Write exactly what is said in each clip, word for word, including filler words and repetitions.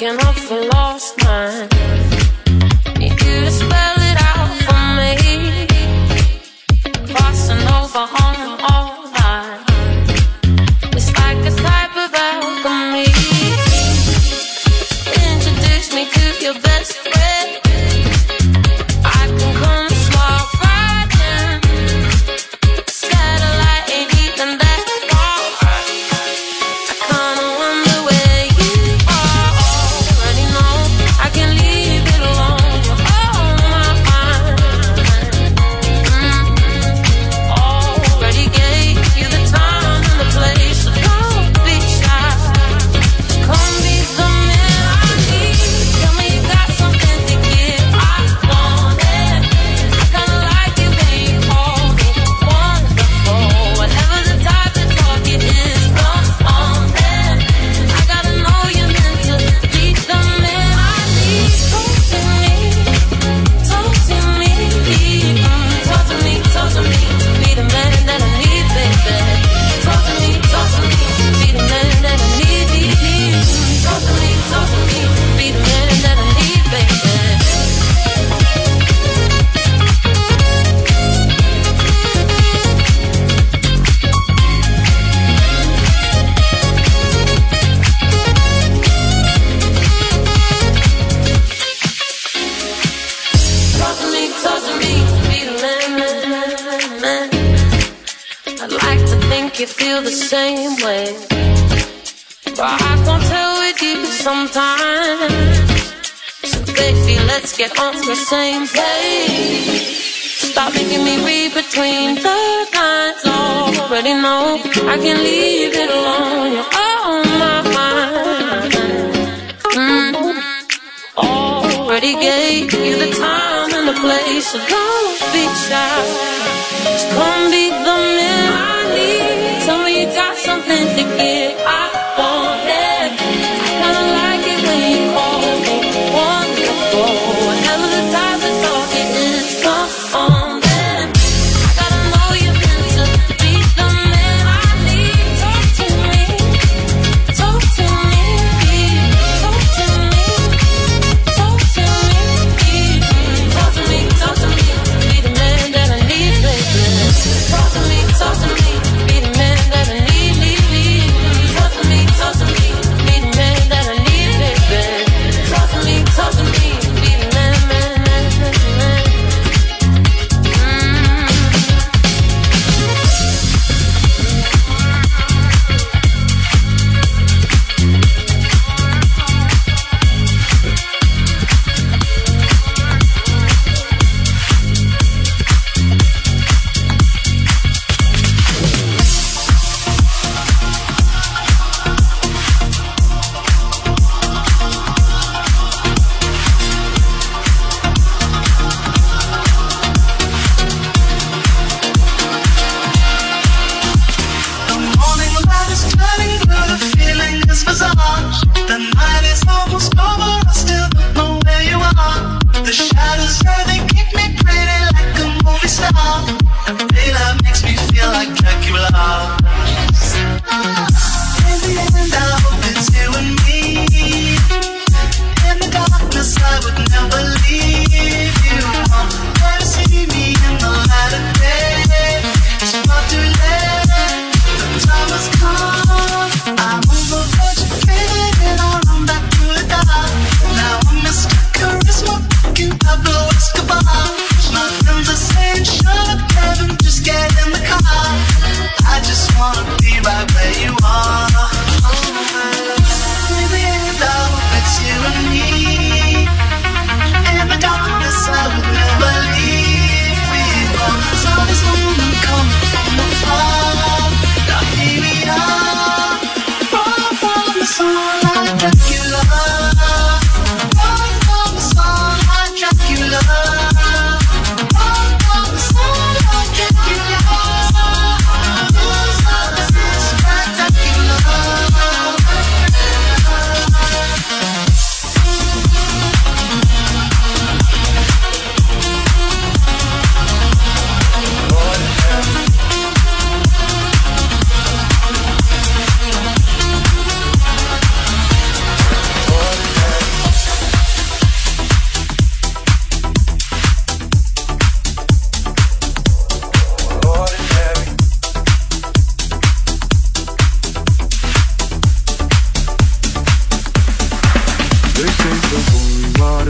looking up for lost mine. Need you to spell it out for me. Crossing over on all lines. It's like a type of alchemy. Introduce me to your best friend. I can come swap right in. Satellite ain't even that far. I kinda wonder where you are. Already know I can leave it alone. You're on my mind. Mm-hmm. Already gave you the time and the place, so don't be shy. Just come be the man I need. Tell me you got something to give. I want it. I kinda like it when you call me wonderful. Whatever the type of talk it is, come on then. I gotta know you're meant to be the man I need. Talk to me, talk to me, mm, talk to me, talk to me. Be the man that I need, baby. Talk to me, talk to me. Be the man that I need, need, need. Talk to me, talk to me. Be the man that I need, baby. Talk to me, talk to me, be the man, man, man, man. I'd like to think you feel the same way, but I can't tell with you sometimes. So baby, let's get on the same page. Stop making me read between the lines. Already know I can leave it alone. You're on my mind. Mm-hmm. Already gave you the time and the place, so don't be shy. Just come be the man I need. Tell me you got something to give. I want it. I kinda like it when you call me wonderful. Whatever the type of talk it is, come on then. I gotta know you're meant to be the man I need. Talk to me, talk to me, talk to me. Talk to me, talk to me, talk to me. Be the man that I need, baby. Talk to me, talk to me. Be the man that I need, need, need.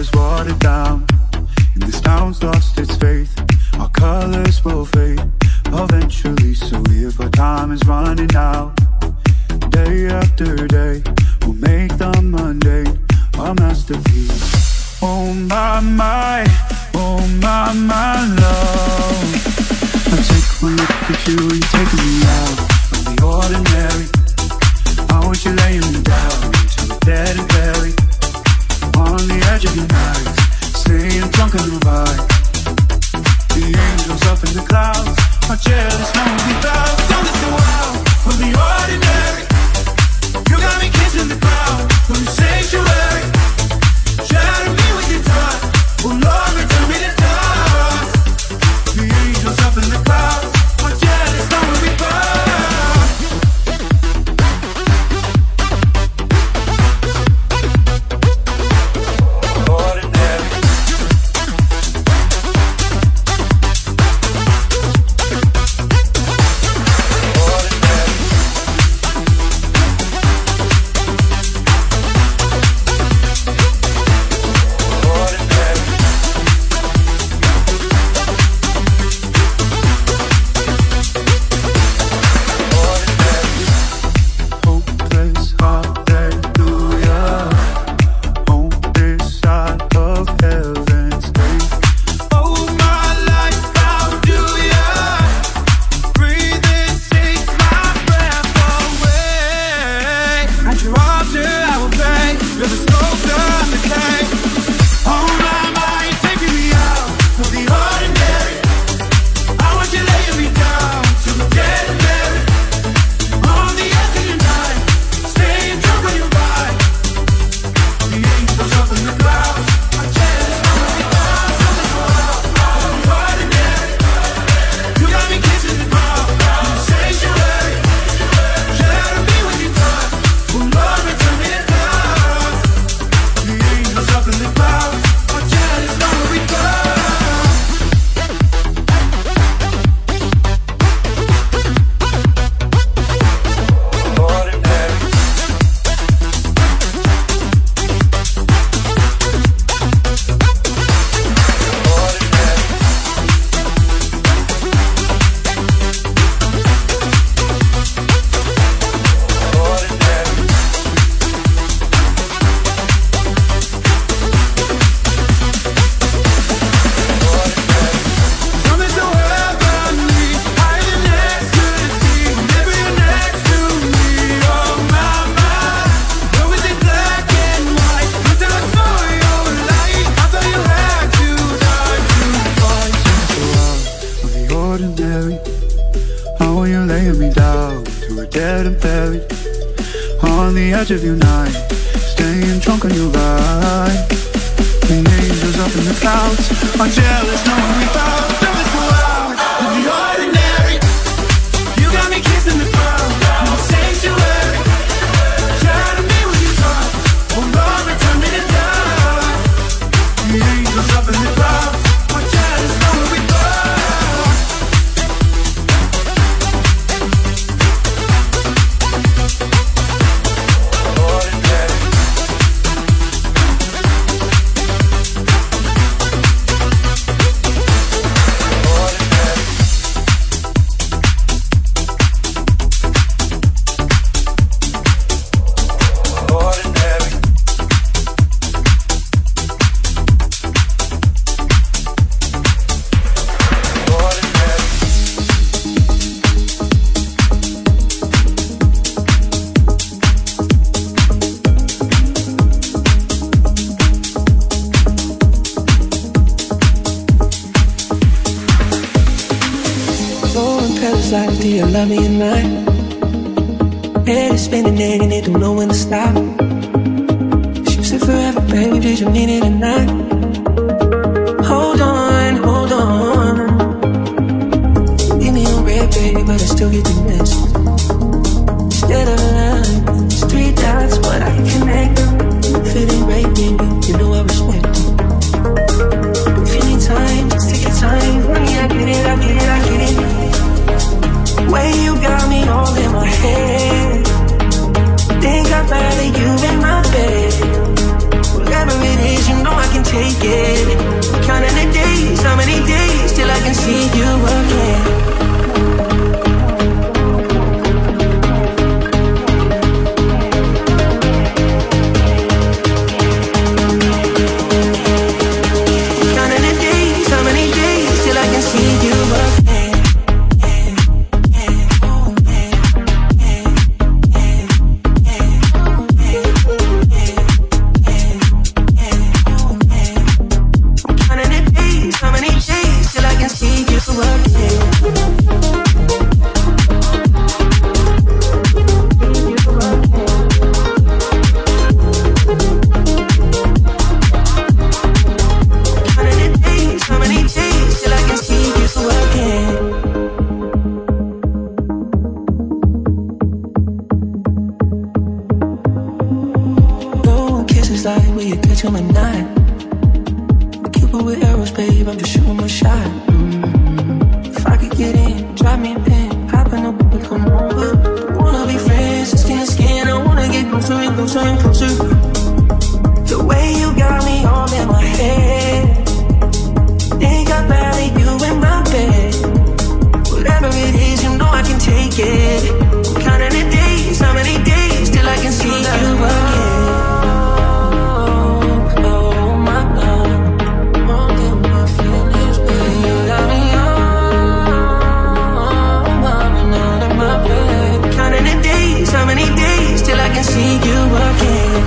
was watered down, and this town's lost its faith. Our colors will fade eventually, so if our time is running out, day after day, we'll make the mundane a masterpiece. Oh my, my, oh my, my love, I take one look at you and you're taking me out of the ordinary. I want you laying me down till we're dead and buried, on the edge of your night, staying drunk on your vibe. The angels up in the clouds are jealous, no one without. Don't listen wild from the ordinary. You got me kissing the ground from the sanctuary. Shatter me with your touch, oh Lord, return me to touch. The angels up in the clouds are jealous, no one without. Of your night, staying drunk on your vibe. The angels up in the clouds are jealous, no one without. So it's the wild of the ordinary. You got me kissing the ground in the sanctuary. Shatter me with your touch, oh Lord, return me to dust. The angels up in the clouds are jealous, no one without. Do you love me at night? Head is spinning and it don't know when to stop. She said forever, baby, did you mean it or not? Hold on, hold on. Leave me on red, baby, but I still get the message. Instead of love, it's three dots, but I can connect them. If it ain't right, baby, you know I respect it. If you need time, just take your time. Honey, I get it, I get it, I get it. Way you got me all in my head. Think I'd rather you in my bed. Whatever it is, you know I can take decide will you catch him or not. Cupid with arrows, babe, I'm just shooting my shot. Mm-hmm. If I could get in, drop me a pin, hop in the boat, come over. Don't wanna be friends, skin to skin. I wanna get closer and closer and closer. The way you got me all in my head, think I'd rather you in my bed. Whatever it is, you know I can take it. I'm counting the days, how many days till I can see you again. How many days till I can see you again?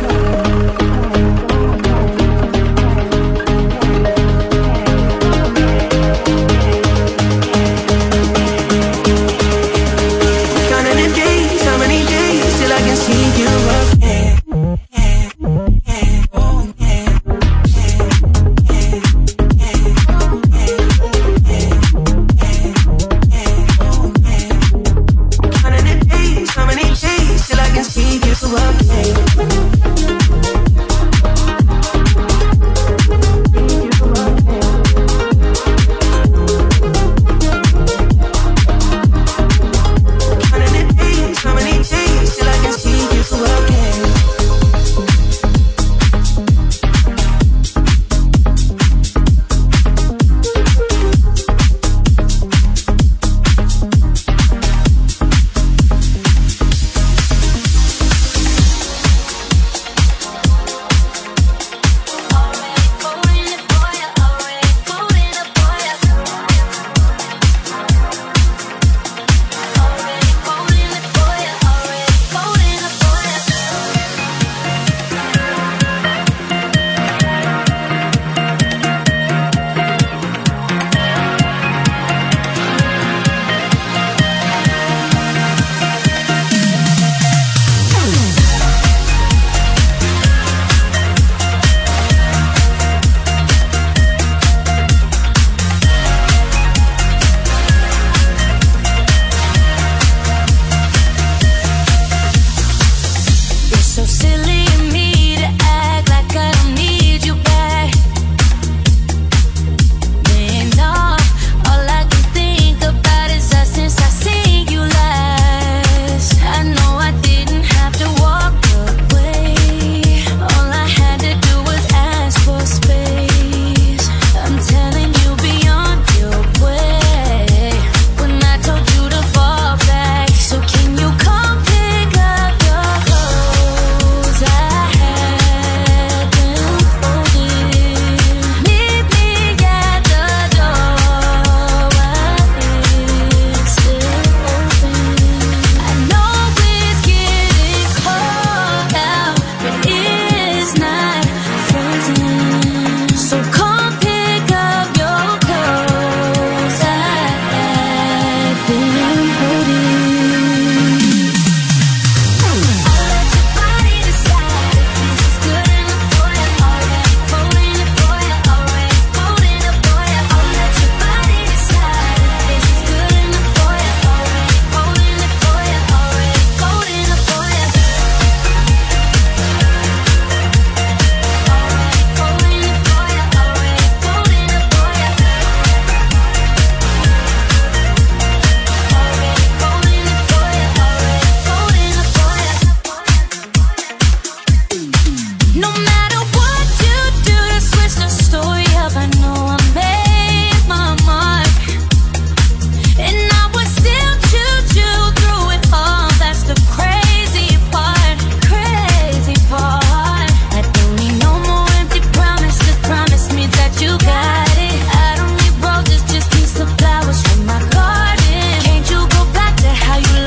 Counting the days, how many days till I can see you again?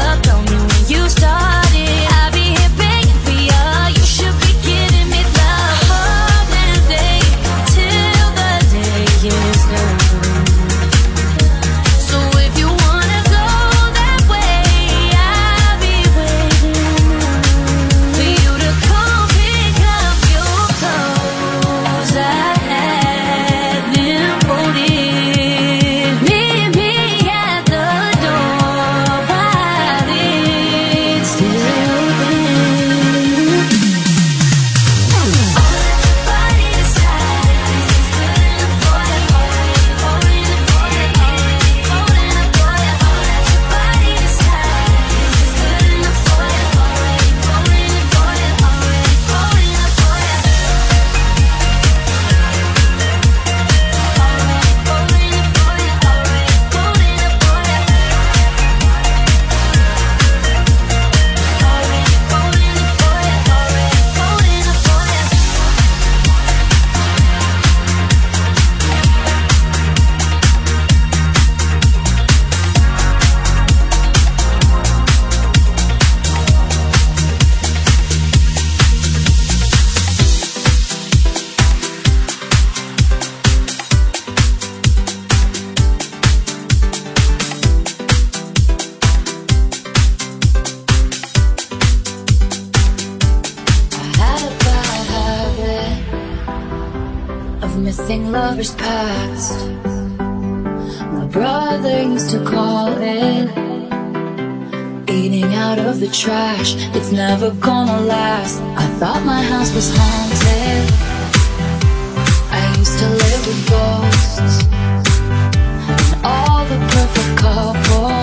Started. I'll be here begging for you. You should be getting me love. of missing lovers past. My brother used to call it eating out of the trash. It's never gonna last. I thought my house was haunted. I used to live with ghosts and all the perfect couples.